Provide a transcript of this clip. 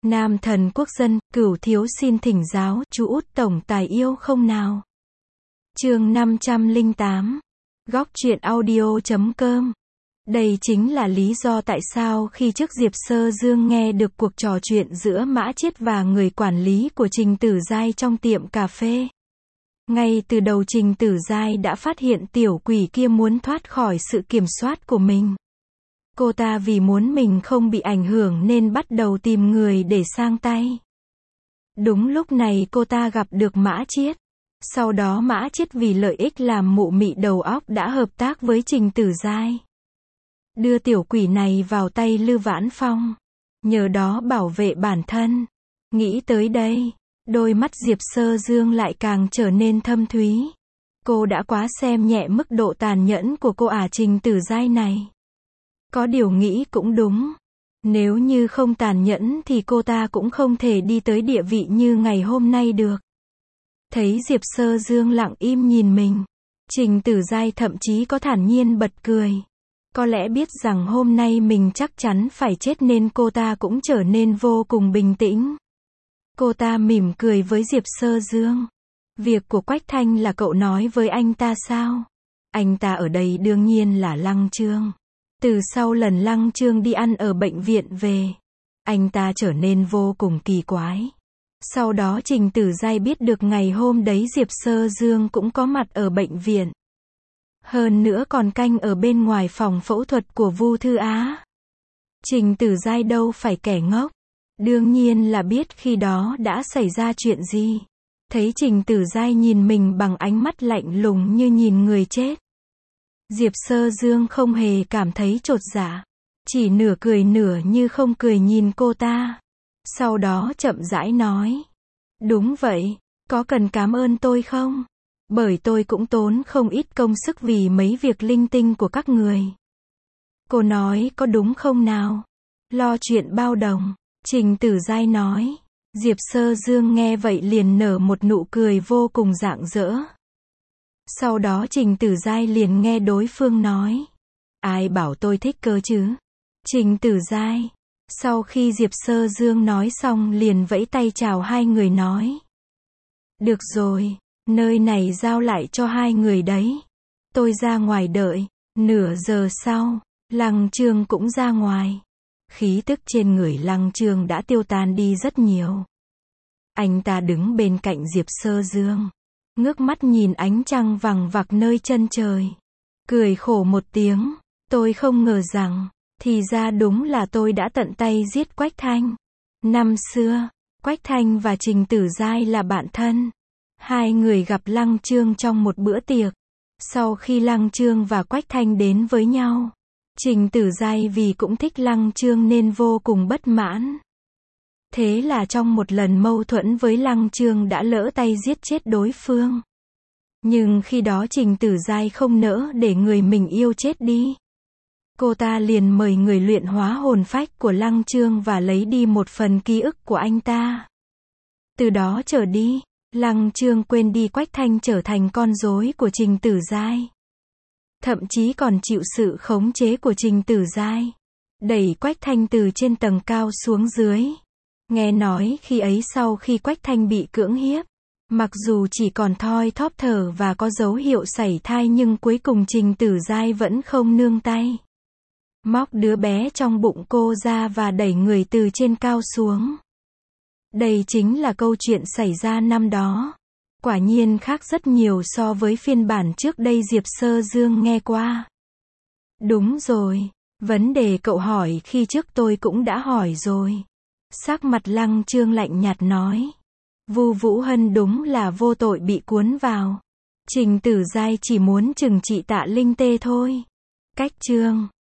Nam thần quốc dân, Cửu thiếu xin thỉnh giáo, chú út tổng tài yêu không nào? Chương 508. Góc truyện audio.com. Đây chính là lý do tại sao khi trước Diệp Sơ Dương nghe được cuộc trò chuyện giữa Mã Chiết và người quản lý của Trình Tử Giai trong tiệm cà phê. Ngay từ đầu Trình Tử Giai đã phát hiện tiểu quỷ kia muốn thoát khỏi sự kiểm soát của mình. Cô ta vì muốn mình không bị ảnh hưởng nên bắt đầu tìm người để sang tay. Đúng lúc này cô ta gặp được Mã Chiết. Sau đó Mã Chiết vì lợi ích làm mụ mị đầu óc đã hợp tác với Trình Tử Giai. Đưa tiểu quỷ này vào tay Lư Vãn Phong. Nhờ đó bảo vệ bản thân. Nghĩ tới đây, đôi mắt Diệp Sơ Dương lại càng trở nên thâm thúy. Cô đã quá xem nhẹ mức độ tàn nhẫn của cô Trình Tử Giai này. Có điều nghĩ cũng đúng. Nếu như không tàn nhẫn thì cô ta cũng không thể đi tới địa vị như ngày hôm nay được. Thấy Diệp Sơ Dương lặng im nhìn mình, Trình Tử Giai thậm chí có thản nhiên bật cười. Có lẽ biết rằng hôm nay mình chắc chắn phải chết nên cô ta cũng trở nên vô cùng bình tĩnh. Cô ta mỉm cười với Diệp Sơ Dương. Việc của Quách Thanh là cậu nói với anh ta sao? Anh ta ở đây đương nhiên là Lăng Trương. Từ sau lần Lăng Trương đi ăn ở bệnh viện về, anh ta trở nên vô cùng kỳ quái. Sau đó Trình Tử Giai biết được ngày hôm đấy Diệp Sơ Dương cũng có mặt ở bệnh viện. Hơn nữa còn canh ở bên ngoài phòng phẫu thuật của Vu Thư Á. Trình Tử Giai đâu phải kẻ ngốc. Đương nhiên là biết khi đó đã xảy ra chuyện gì. Thấy Trình Tử Giai nhìn mình bằng ánh mắt lạnh lùng như nhìn người chết. Diệp Sơ Dương không hề cảm thấy chột dạ. Chỉ nửa cười nửa như không cười nhìn cô ta. Sau đó chậm rãi nói. Đúng vậy, có cần cảm ơn tôi không? Bởi tôi cũng tốn không ít công sức vì mấy việc linh tinh của các người. Cô nói có đúng không nào? Lo chuyện bao đồng. Trình Tử Giai nói. Diệp Sơ Dương nghe vậy liền nở một nụ cười vô cùng rạng rỡ. Sau đó Trình Tử Giai liền nghe đối phương nói. Ai bảo tôi thích cơ chứ? Trình Tử Giai. Sau khi Diệp Sơ Dương nói xong liền vẫy tay chào hai người nói. Được rồi, nơi này giao lại cho hai người đấy. Tôi ra ngoài đợi. Nửa giờ sau, Lăng Trương cũng ra ngoài. Khí tức trên người Lăng Trương đã tiêu tan đi rất nhiều. Anh ta đứng bên cạnh Diệp Sơ Dương. Ngước mắt nhìn ánh trăng vằng vặc nơi chân trời. Cười khổ một tiếng. Tôi không ngờ rằng, thì ra đúng là tôi đã tận tay giết Quách Thanh. Năm xưa, Quách Thanh và Trình Tử Giai là bạn thân. Hai người gặp Lăng Trương trong một bữa tiệc. Sau khi Lăng Trương và Quách Thanh đến với nhau, Trình Tử Giai vì cũng thích Lăng Trương nên vô cùng bất mãn. Thế là trong một lần mâu thuẫn với Lăng Trương đã lỡ tay giết chết đối phương. Nhưng khi đó Trình Tử Giai không nỡ để người mình yêu chết đi. Cô ta liền mời người luyện hóa hồn phách của Lăng Trương và lấy đi một phần ký ức của anh ta. Từ đó trở đi, Lăng Trương quên đi Quách Thanh trở thành con rối của Trình Tử Giai. Thậm chí còn chịu sự khống chế của Trình Tử Giai. Đẩy Quách Thanh từ trên tầng cao xuống dưới. Nghe nói khi ấy sau khi Quách Thanh bị cưỡng hiếp, mặc dù chỉ còn thoi thóp thở và có dấu hiệu sảy thai nhưng cuối cùng Trình Tử Giai vẫn không nương tay. Móc đứa bé trong bụng cô ra và đẩy người từ trên cao xuống. Đây chính là câu chuyện xảy ra năm đó. Quả nhiên khác rất nhiều so với phiên bản trước đây Diệp Sơ Dương nghe qua. Đúng rồi, vấn đề cậu hỏi khi trước tôi cũng đã hỏi rồi. Sắc mặt Lăng Trương lạnh nhạt nói. Vu Vũ Hân đúng là vô tội bị cuốn vào. Trình Tử Giai chỉ muốn trừng trị Tạ Linh Tê thôi. Cách chương